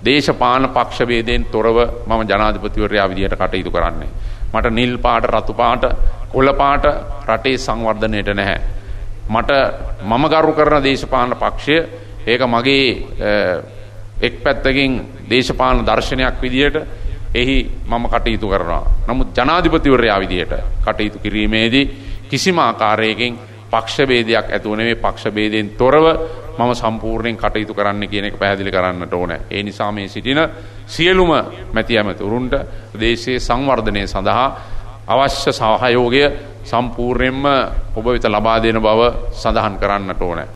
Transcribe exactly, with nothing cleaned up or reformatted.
දේශපාලන පක්ෂ ભેදයෙන් තොරව මම ජනාධිපතිවරයා විදියට කටයුතු කරන්නේ. මට නිල් පාට, රතු පාට, කොළ පාට රටේ සංවර්ධනයට නැහැ. මට මම ගරු කරන දේශපාලන පක්ෂය ඒක මගේ එක් පැත්තකින් දේශපාලන දර්ශනයක් විදියට එහි මම කටයුතු කරනවා. නමුත් ජනාධිපතිවරයා විදියට කටයුතු කිරීමේදී කිසිම ආකාරයකින් පක්ෂ ભેදයක් ඇතුව නෙමෙයි, පක්ෂ ભેදයෙන් තොරව මම සම්පූර්ණයෙන් කටයුතු කරන්න කියන එක පැහැදිලි කරන්නට ඕනේ. ඒ නිසා මේ සිටින සියලුම මැති ඇමතුරුන්ට දේශයේ සංවර්ධනය සඳහා අවශ්‍ය සහයෝගය සම්පූර්ණයෙන්ම ඔබ වෙත ලබා දෙන බව සඳහන් කරන්නට ඕනේ.